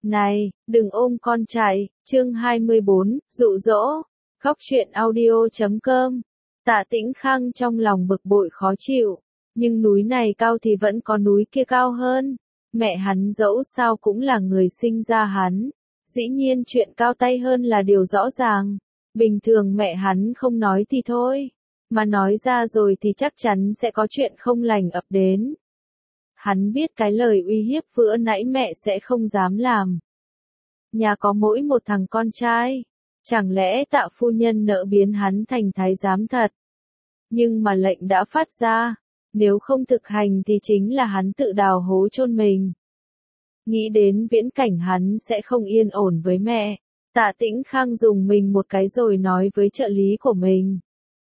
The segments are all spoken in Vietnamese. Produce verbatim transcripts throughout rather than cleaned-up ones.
Này, đừng ôm con chạy, chương hai mươi bốn, dụ dỗ, Góc truyện audio chấm com. Tạ Tĩnh Khang trong lòng bực bội khó chịu, nhưng núi này cao thì vẫn có núi kia cao hơn. Mẹ hắn dẫu sao cũng là người sinh ra hắn, dĩ nhiên chuyện cao tay hơn là điều rõ ràng. Bình thường mẹ hắn không nói thì thôi, mà nói ra rồi thì chắc chắn sẽ có chuyện không lành ập đến. Hắn biết cái lời uy hiếp vừa nãy mẹ sẽ không dám làm. Nhà có mỗi một thằng con trai, chẳng lẽ Tạ phu nhân nỡ biến hắn thành thái giám thật? Nhưng mà lệnh đã phát ra, nếu không thực hành thì chính là hắn tự đào hố chôn mình. Nghĩ đến viễn cảnh hắn sẽ không yên ổn với mẹ, Tạ Tĩnh Khang dùng mình một cái rồi nói với trợ lý của mình.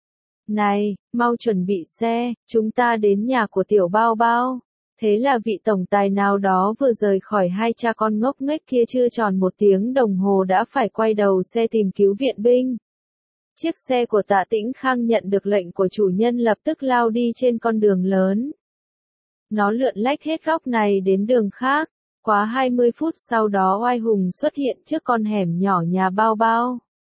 Này, mau chuẩn bị xe, chúng ta đến nhà của Tiểu Bao Bao. Thế là vị tổng tài nào đó vừa rời khỏi hai cha con ngốc nghếch kia chưa tròn một tiếng đồng hồ đã phải quay đầu xe tìm cứu viện binh. Chiếc xe của Tạ Tĩnh Khang nhận được lệnh của chủ nhân lập tức lao đi trên con đường lớn. Nó lượn lách hết góc này đến đường khác, quá hai mươi phút sau đó oai hùng xuất hiện trước con hẻm nhỏ nhà Bao Bao.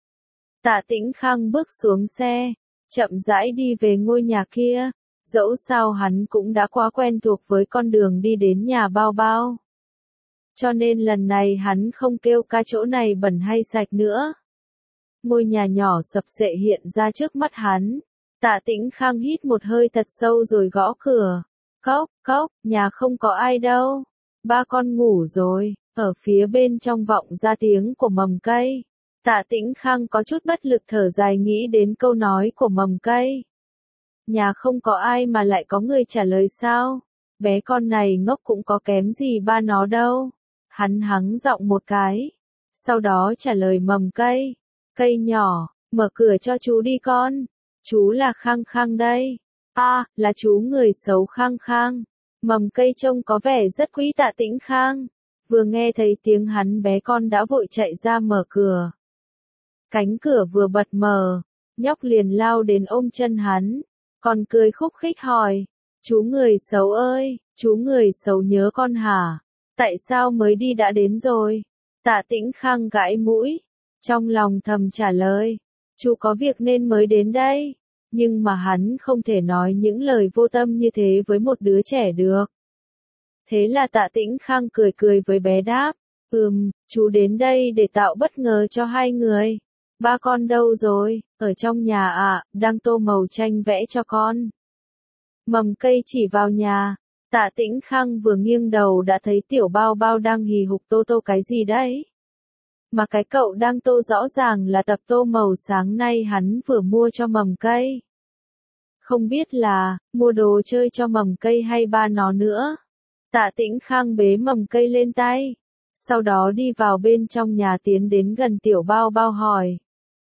Tạ Tĩnh Khang bước xuống xe, chậm rãi đi về ngôi nhà kia. Dẫu sao hắn cũng đã quá quen thuộc với con đường đi đến nhà Bao Bao. Cho nên lần này hắn không kêu ca chỗ này bẩn hay sạch nữa. Ngôi nhà nhỏ sập sệ hiện ra trước mắt hắn. Tạ Tĩnh Khang hít một hơi thật sâu rồi gõ cửa. Cốc, cốc, nhà không có ai đâu. Ba con ngủ rồi. Ở phía bên trong vọng ra tiếng của mầm cây. Tạ Tĩnh Khang có chút bất lực thở dài nghĩ đến câu nói của mầm cây. Nhà không có ai mà lại có người trả lời sao? Bé con này ngốc cũng có kém gì ba nó đâu. Hắn hắng giọng một cái. Sau đó trả lời mầm cây. Cây nhỏ, mở cửa cho chú đi con. Chú là Khang Khang đây. À, là chú người xấu Khang Khang. Mầm cây trông có vẻ rất quý Tạ Tĩnh Khang. Vừa nghe thấy tiếng hắn bé con đã vội chạy ra mở cửa. Cánh cửa vừa bật mở, nhóc liền lao đến ôm chân hắn. Còn cười khúc khích hỏi, chú người xấu ơi, chú người xấu nhớ con hả? Tại sao mới đi đã đến rồi? Tạ Tĩnh Khang gãi mũi, trong lòng thầm trả lời, chú có việc nên mới đến đây. Nhưng mà hắn không thể nói những lời vô tâm như thế với một đứa trẻ được. Thế là Tạ Tĩnh Khang cười cười với bé đáp, ừm, chú đến đây để tạo bất ngờ cho hai người. Ba con đâu rồi? Ở trong nhà ạ, à, đang tô màu tranh vẽ cho con. Mầm cây chỉ vào nhà. Tạ Tĩnh Khang vừa nghiêng đầu đã thấy Tiểu Bao Bao đang hì hục tô tô cái gì đấy. Mà cái cậu đang tô rõ ràng là tập tô màu sáng nay hắn vừa mua cho mầm cây. Không biết là, mua đồ chơi cho mầm cây hay ba nó nữa. Tạ Tĩnh Khang bế mầm cây lên tay. Sau đó đi vào bên trong nhà tiến đến gần Tiểu Bao Bao hỏi.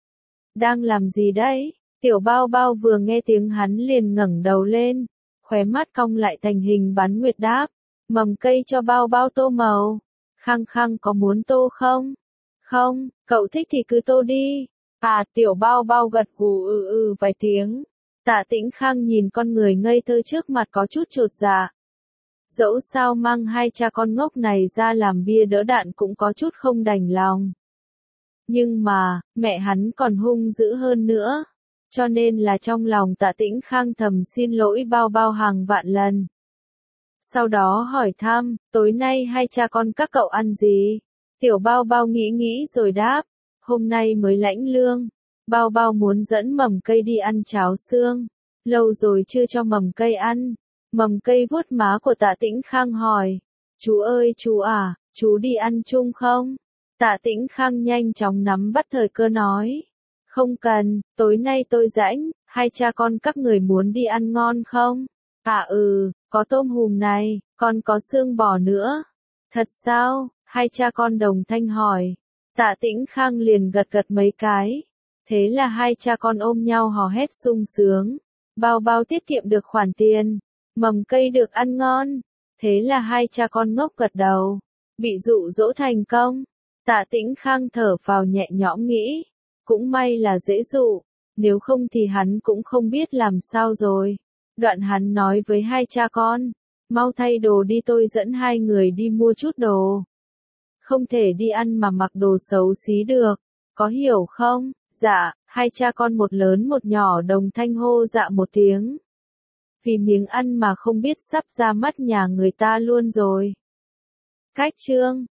Đang làm gì đấy? Tiểu Bao Bao vừa nghe tiếng hắn liền ngẩng đầu lên, khóe mắt cong lại thành hình bán nguyệt đáp. Mầm cây cho Bao Bao tô màu. Khang Khang có muốn tô không? Không, cậu thích thì cứ tô đi. À, Tiểu Bao Bao gật gù ừ ừ vài tiếng. Tạ Tĩnh Khang nhìn con người ngây thơ trước mặt có chút chột dạ. Dẫu sao mang hai cha con ngốc này ra làm bia đỡ đạn cũng có chút không đành lòng. Nhưng mà, mẹ hắn còn hung dữ hơn nữa. Cho nên là trong lòng Tạ Tĩnh Khang thầm xin lỗi Bao Bao hàng vạn lần. Sau đó hỏi thăm, tối nay hai cha con các cậu ăn gì? Tiểu Bao Bao nghĩ nghĩ rồi đáp, hôm nay mới lãnh lương. Bao Bao muốn dẫn mầm cây đi ăn cháo xương. Lâu rồi chưa cho mầm cây ăn. Mầm cây vuốt má của Tạ Tĩnh Khang hỏi, chú ơi chú à, chú đi ăn chung không? Tạ Tĩnh Khang nhanh chóng nắm bắt thời cơ nói, không cần, tối nay tôi rảnh, hai cha con các người muốn đi ăn ngon không? À ừ, có tôm hùm này, còn có xương bò nữa. Thật sao? Hai cha con đồng thanh hỏi. Tạ Tĩnh Khang liền gật gật mấy cái. Thế là hai cha con ôm nhau hò hét sung sướng. Bao Bao tiết kiệm được khoản tiền. Mầm cây được ăn ngon. Thế là hai cha con ngốc gật đầu. Bị dụ dỗ thành công. Tạ Tĩnh Khang thở phào nhẹ nhõm nghĩ. Cũng may là dễ dụ. Nếu không thì hắn cũng không biết làm sao rồi. Đoạn hắn nói với hai cha con. Mau thay đồ đi tôi dẫn hai người đi mua chút đồ. không thể đi ăn mà mặc đồ xấu xí được, có hiểu không? Dạ, hai cha con một lớn một nhỏ đồng thanh hô dạ một tiếng. Vì miếng ăn mà không biết sắp ra mắt nhà người ta luôn rồi. Cách chương